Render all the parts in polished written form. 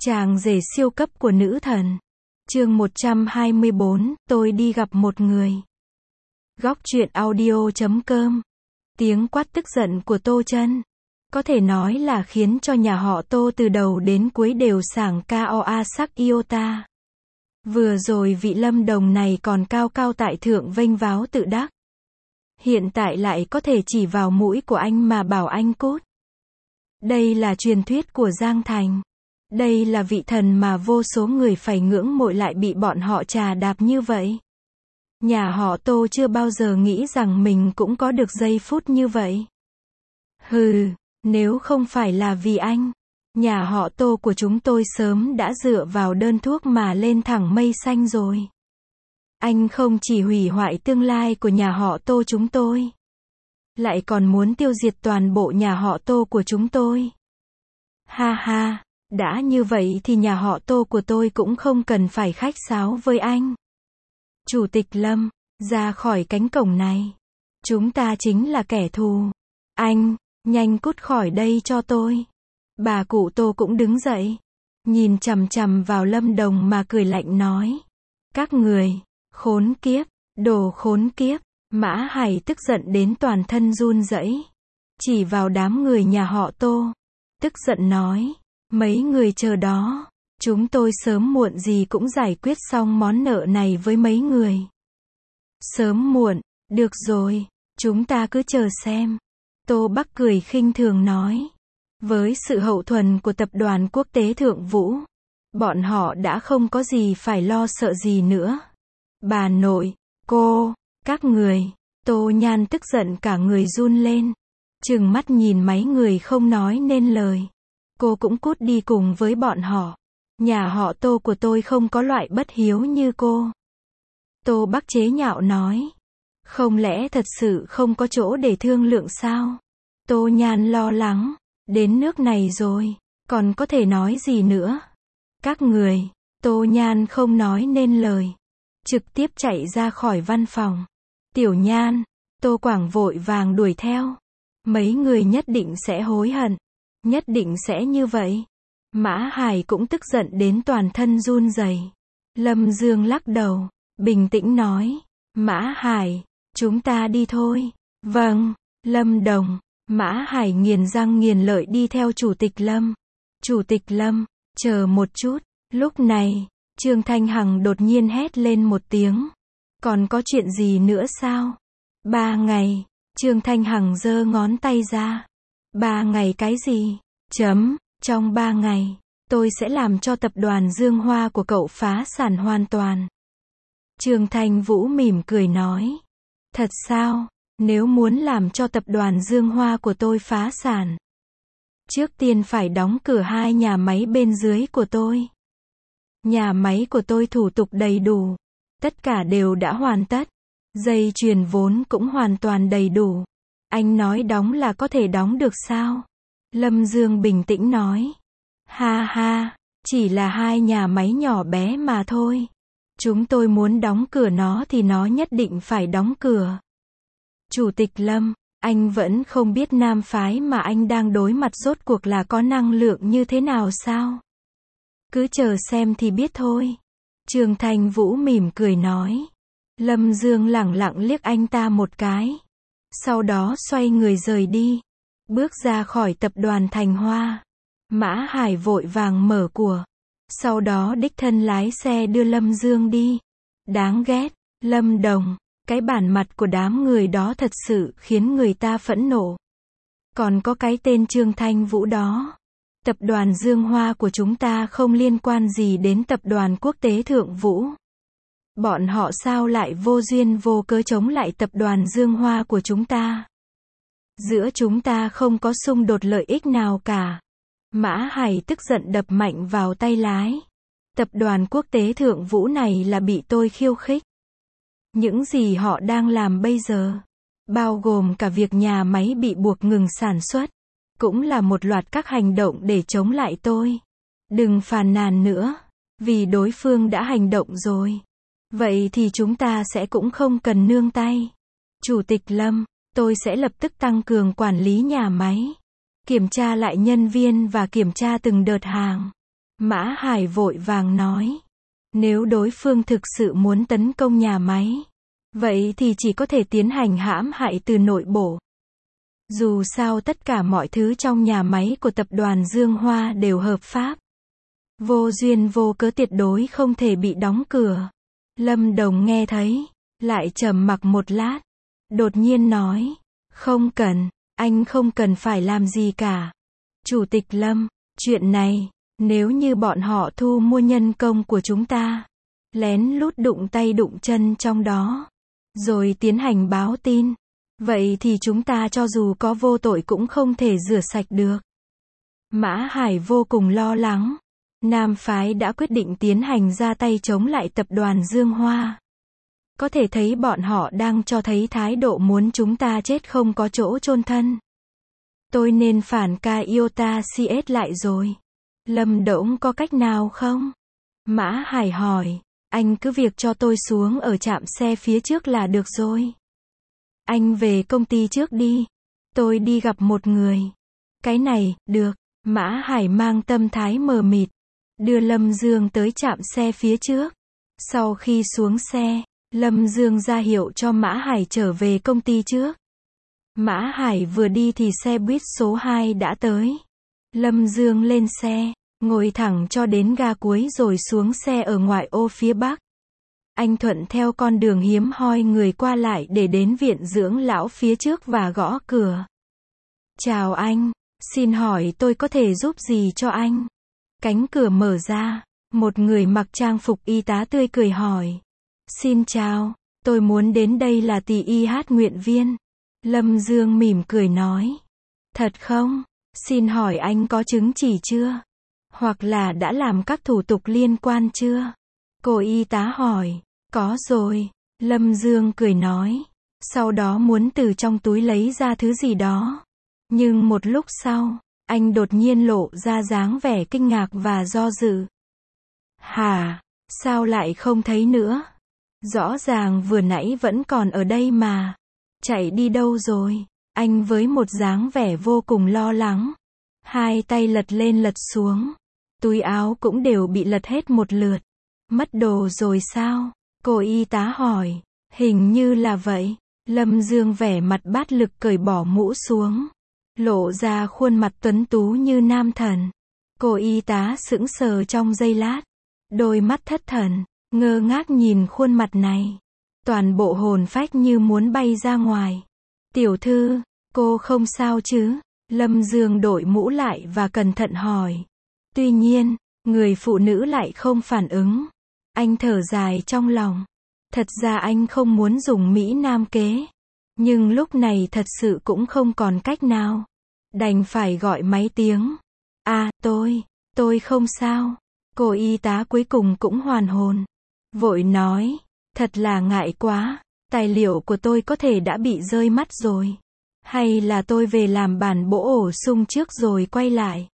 Chàng rể siêu cấp của nữ thần. Chương 124, tôi đi gặp một người. Góc truyện audio.com. Tiếng quát tức giận của Tô Chân có thể nói là khiến cho nhà họ Tô từ đầu đến cuối đều sảng KOA sắc iota. Vừa rồi vị Lâm Đồng này còn cao cao tại thượng vênh váo tự đắc. Hiện tại lại có thể chỉ vào mũi của anh mà bảo anh cút. Đây là truyền thuyết của Giang Thành. Đây là vị thần mà vô số người phải ngưỡng mộ lại bị bọn họ trà đạp như vậy. Nhà họ Tô chưa bao giờ nghĩ rằng mình cũng có được giây phút như vậy. Hừ, nếu không phải là vì anh, nhà họ Tô của chúng tôi sớm đã dựa vào đơn thuốc mà lên thẳng mây xanh rồi. Anh không chỉ hủy hoại tương lai của nhà họ Tô chúng tôi, lại còn muốn tiêu diệt toàn bộ nhà họ Tô của chúng tôi. Ha ha, đã như vậy thì nhà họ Tô của tôi cũng không cần phải khách sáo với anh. Chủ tịch Lâm, ra khỏi cánh cổng này. Chúng ta chính là kẻ thù. Anh, nhanh cút khỏi đây cho tôi. Bà cụ Tô cũng đứng dậy, nhìn chằm chằm vào Lâm Đồng mà cười lạnh nói. Các người, khốn kiếp, đồ khốn kiếp. Mã Hải tức giận đến toàn thân run rẩy, chỉ vào đám người nhà họ Tô, tức giận nói, mấy người chờ đó, chúng tôi sớm muộn gì cũng giải quyết xong món nợ này với mấy người. Sớm muộn, được rồi, chúng ta cứ chờ xem. Tô Bắc cười khinh thường nói, với sự hậu thuẫn của tập đoàn quốc tế Thượng Vũ, bọn họ đã không có gì phải lo sợ gì nữa. Bà nội, cô, các người. Tô Nhan tức giận cả người run lên, trừng mắt nhìn mấy người không nói nên lời. Cô cũng cút đi cùng với bọn họ. Nhà họ Tô của tôi không có loại bất hiếu như cô. Tô Bắc chế nhạo nói. Không lẽ thật sự không có chỗ để thương lượng sao? Tô Nhan lo lắng. Đến nước này rồi, còn có thể nói gì nữa? Các người. Tô Nhan không nói nên lời, trực tiếp chạy ra khỏi văn phòng. Tiểu Nhan, Tô Quảng vội vàng đuổi theo. Mấy người nhất định sẽ hối hận. Nhất định sẽ như vậy. Mã Hải cũng tức giận đến toàn thân run rẩy. Lâm Dương lắc đầu, bình tĩnh nói. Mã Hải, chúng ta đi thôi. Vâng, Lâm Đồng. Mã Hải nghiền răng nghiền lợi đi theo Chủ tịch Lâm. Chủ tịch Lâm, chờ một chút. Lúc này, Trương Thanh Hằng đột nhiên hét lên một tiếng. Còn có chuyện gì nữa sao? 3 ngày. Trương Thanh Hằng giơ ngón tay ra. 3 ngày cái gì? Trong 3 ngày, tôi sẽ làm cho tập đoàn Dương Hoa của cậu phá sản hoàn toàn. Trương Thanh Vũ mỉm cười nói. Thật sao? Nếu muốn làm cho tập đoàn Dương Hoa của tôi phá sản, trước tiên phải đóng cửa 2 nhà máy bên dưới của tôi. Nhà máy của tôi thủ tục đầy đủ. Tất cả đều đã hoàn tất. Dây chuyền vốn cũng hoàn toàn đầy đủ. Anh nói đóng là có thể đóng được sao? Lâm Dương bình tĩnh nói. Ha ha, chỉ là 2 nhà máy nhỏ bé mà thôi. Chúng tôi muốn đóng cửa nó thì nó nhất định phải đóng cửa. Chủ tịch Lâm, anh vẫn không biết nam phái mà anh đang đối mặt rốt cuộc là có năng lượng như thế nào sao? Cứ chờ xem thì biết thôi. Trương Thanh Vũ mỉm cười nói. Lâm Dương lẳng lặng liếc anh ta một cái. Sau đó xoay người rời đi. Bước ra khỏi tập đoàn Thành Hoa. Mã Hải vội vàng mở của. Sau đó đích thân lái xe đưa Lâm Dương đi. Đáng ghét, Lâm Đồng. Cái bản mặt của đám người đó thật sự khiến người ta phẫn nộ. Còn có cái tên Trương Thanh Vũ đó. Tập đoàn Dương Hoa của chúng ta không liên quan gì đến tập đoàn quốc tế Thượng Vũ. Bọn họ sao lại vô duyên vô cớ chống lại tập đoàn Dương Hoa của chúng ta? Giữa chúng ta không có xung đột lợi ích nào cả. Mã Hải tức giận đập mạnh vào tay lái. Tập đoàn quốc tế Thượng Vũ này là bị tôi khiêu khích. Những gì họ đang làm bây giờ, bao gồm cả việc nhà máy bị buộc ngừng sản xuất, cũng là một loạt các hành động để chống lại tôi. Đừng phàn nàn nữa, vì đối phương đã hành động rồi. Vậy thì chúng ta sẽ cũng không cần nương tay. Chủ tịch Lâm, tôi sẽ lập tức tăng cường quản lý nhà máy, kiểm tra lại nhân viên và kiểm tra từng đợt hàng. Mã Hải vội vàng nói. Nếu đối phương thực sự muốn tấn công nhà máy, vậy thì chỉ có thể tiến hành hãm hại từ nội bộ. Dù sao tất cả mọi thứ trong nhà máy của tập đoàn Dương Hoa đều hợp pháp. Vô duyên vô cớ tuyệt đối không thể bị đóng cửa. Lâm Đồng nghe thấy, lại trầm mặc một lát. Đột nhiên nói, không cần, anh không cần phải làm gì cả. Chủ tịch Lâm, chuyện này, nếu như bọn họ thu mua nhân công của chúng ta, lén lút đụng tay đụng chân trong đó, rồi tiến hành báo tin, vậy thì chúng ta cho dù có vô tội cũng không thể rửa sạch được. Mã Hải vô cùng lo lắng. Nam phái đã quyết định tiến hành ra tay chống lại tập đoàn Dương Hoa. Có thể thấy bọn họ đang cho thấy thái độ muốn chúng ta chết không có chỗ chôn thân. Tôi nên phản ca iota CS lại rồi. Lâm Đỗng có cách nào không? Mã Hải hỏi. Anh cứ việc cho tôi xuống ở trạm xe phía trước là được rồi. Anh về công ty trước đi. Tôi đi gặp một người. Cái này, được. Mã Hải mang tâm thái mờ mịt. Đưa Lâm Dương tới trạm xe phía trước. Sau khi xuống xe, Lâm Dương ra hiệu cho Mã Hải trở về công ty trước. Mã Hải vừa đi thì xe buýt số 2 đã tới. Lâm Dương lên xe, ngồi thẳng cho đến ga cuối rồi xuống xe ở ngoại ô phía bắc. Anh thuận theo con đường hiếm hoi người qua lại để đến viện dưỡng lão phía trước và gõ cửa. Chào anh, xin hỏi tôi có thể giúp gì cho anh? Cánh cửa mở ra, một người mặc trang phục y tá tươi cười hỏi. Xin chào, tôi muốn đến đây là tỷ y hát nguyện viên. Lâm Dương mỉm cười nói. Thật không? Xin hỏi anh có chứng chỉ chưa? Hoặc là đã làm các thủ tục liên quan chưa? Cô y tá hỏi. Có rồi. Lâm Dương cười nói. Sau đó muốn từ trong túi lấy ra thứ gì đó. Nhưng một lúc sau, anh đột nhiên lộ ra dáng vẻ kinh ngạc và do dự. Hả? Sao lại không thấy nữa? Rõ ràng vừa nãy vẫn còn ở đây mà. Chạy đi đâu rồi? Anh với một dáng vẻ vô cùng lo lắng. Hai tay lật lên lật xuống. Túi áo cũng đều bị lật hết một lượt. Mất đồ rồi sao? Cô y tá hỏi. Hình như là vậy. Lâm Dương vẻ mặt bát lực cởi bỏ mũ xuống. Lộ ra khuôn mặt tuấn tú như nam thần. Cô y tá sững sờ trong giây lát. Đôi mắt thất thần, ngơ ngác nhìn khuôn mặt này. Toàn bộ hồn phách như muốn bay ra ngoài. Tiểu thư, cô không sao chứ? Lâm Dương đội mũ lại và cẩn thận hỏi. Tuy nhiên, người phụ nữ lại không phản ứng. Anh thở dài trong lòng. Thật ra anh không muốn dùng Mỹ Nam kế. Nhưng lúc này thật sự cũng không còn cách nào. Đành phải gọi máy tiếng. Tôi không sao. Cô y tá cuối cùng cũng hoàn hồn. Vội nói. Thật là ngại quá. Tài liệu của tôi có thể đã bị rơi mất rồi. Hay là tôi về làm bản bổ sung trước rồi quay lại.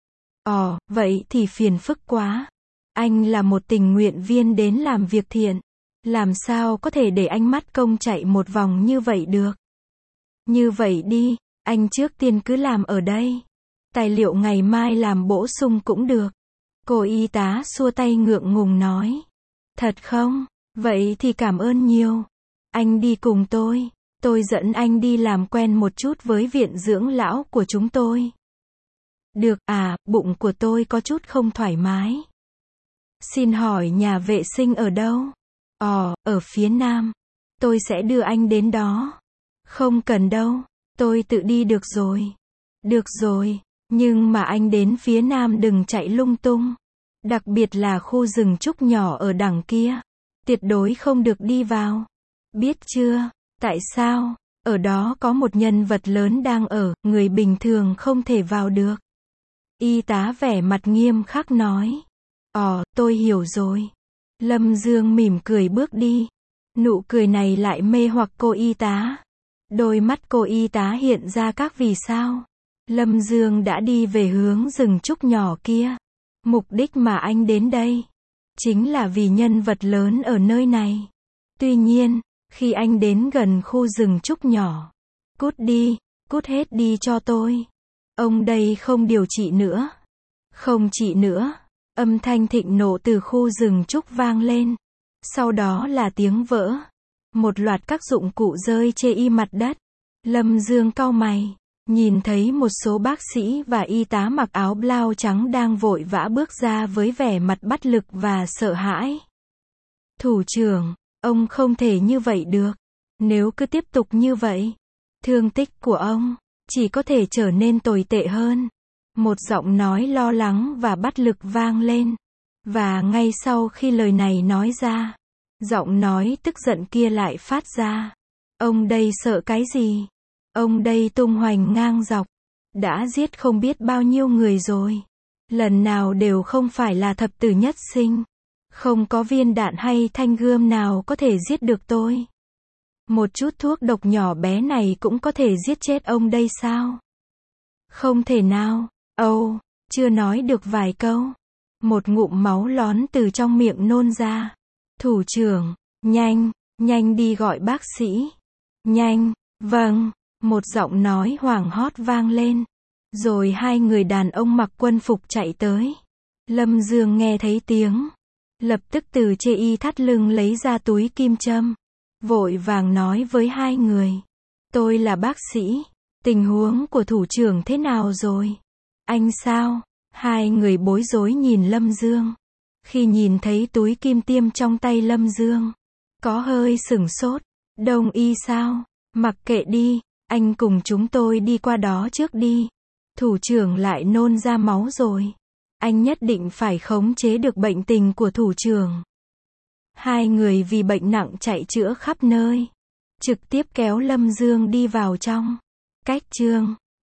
Vậy thì phiền phức quá. Anh là một tình nguyện viên đến làm việc thiện. Làm sao có thể để anh mất công chạy một vòng như vậy được? Như vậy đi, anh trước tiên cứ làm ở đây. Tài liệu ngày mai làm bổ sung cũng được. Cô y tá xua tay ngượng ngùng nói. Thật không? Vậy thì cảm ơn nhiều. Anh đi cùng tôi dẫn anh đi làm quen một chút với viện dưỡng lão của chúng tôi. Được à, bụng của tôi có chút không thoải mái. Xin hỏi nhà vệ sinh ở đâu? Ở phía nam. Tôi sẽ đưa anh đến đó. Không cần đâu, tôi tự đi được rồi. Được rồi, nhưng mà anh đến phía nam đừng chạy lung tung. Đặc biệt là khu rừng trúc nhỏ ở đằng kia. Tuyệt đối không được đi vào. Biết chưa? Tại sao? Ở đó có một nhân vật lớn đang ở, người bình thường không thể vào được. Y tá vẻ mặt nghiêm khắc nói. Tôi hiểu rồi. Lâm Dương mỉm cười bước đi. Nụ cười này lại mê hoặc cô y tá. Đôi mắt cô y tá hiện ra các vì sao. Lâm Dương đã đi về hướng rừng trúc nhỏ kia. Mục đích mà anh đến đây chính là vì nhân vật lớn ở nơi này. Tuy nhiên, khi anh đến gần khu rừng trúc nhỏ, cút đi, cút hết đi cho tôi. Ông đây không điều trị nữa. Không trị nữa. Âm thanh thịnh nộ từ khu rừng trúc vang lên. Sau đó là tiếng vỡ. Một loạt các dụng cụ rơi chê y mặt đất. Lâm Dương cau mày. Nhìn thấy một số bác sĩ và y tá mặc áo blau trắng đang vội vã bước ra với vẻ mặt bất lực và sợ hãi. Thủ trưởng, ông không thể như vậy được. Nếu cứ tiếp tục như vậy, thương tích của ông chỉ có thể trở nên tồi tệ hơn. Một giọng nói lo lắng và bất lực vang lên. Và ngay sau khi lời này nói ra, giọng nói tức giận kia lại phát ra. Ông đây sợ cái gì? Ông đây tung hoành ngang dọc. Đã giết không biết bao nhiêu người rồi. Lần nào đều không phải là thập tử nhất sinh. Không có viên đạn hay thanh gươm nào có thể giết được tôi. Một chút thuốc độc nhỏ bé này cũng có thể giết chết ông đây sao? Không thể nào. Âu, chưa nói được vài câu. Một ngụm máu lón từ trong miệng nôn ra. Thủ trưởng, nhanh, nhanh đi gọi bác sĩ. Nhanh, vâng, một giọng nói hoảng hốt vang lên. Rồi hai người đàn ông mặc quân phục chạy tới. Lâm Dương nghe thấy tiếng. Lập tức từ chê y thắt lưng lấy ra túi kim châm. Vội vàng nói với hai người. Tôi là bác sĩ. Tình huống của thủ trưởng thế nào rồi? Anh sao? Hai người bối rối nhìn Lâm Dương. Khi nhìn thấy túi kim tiêm trong tay Lâm Dương, có hơi sửng sốt. Đông y sao? Mặc kệ đi, anh cùng chúng tôi đi qua đó trước đi. Thủ trưởng lại nôn ra máu rồi. Anh nhất định phải khống chế được bệnh tình của thủ trưởng. Hai người vì bệnh nặng chạy chữa khắp nơi. Trực tiếp kéo Lâm Dương đi vào trong. Cách chương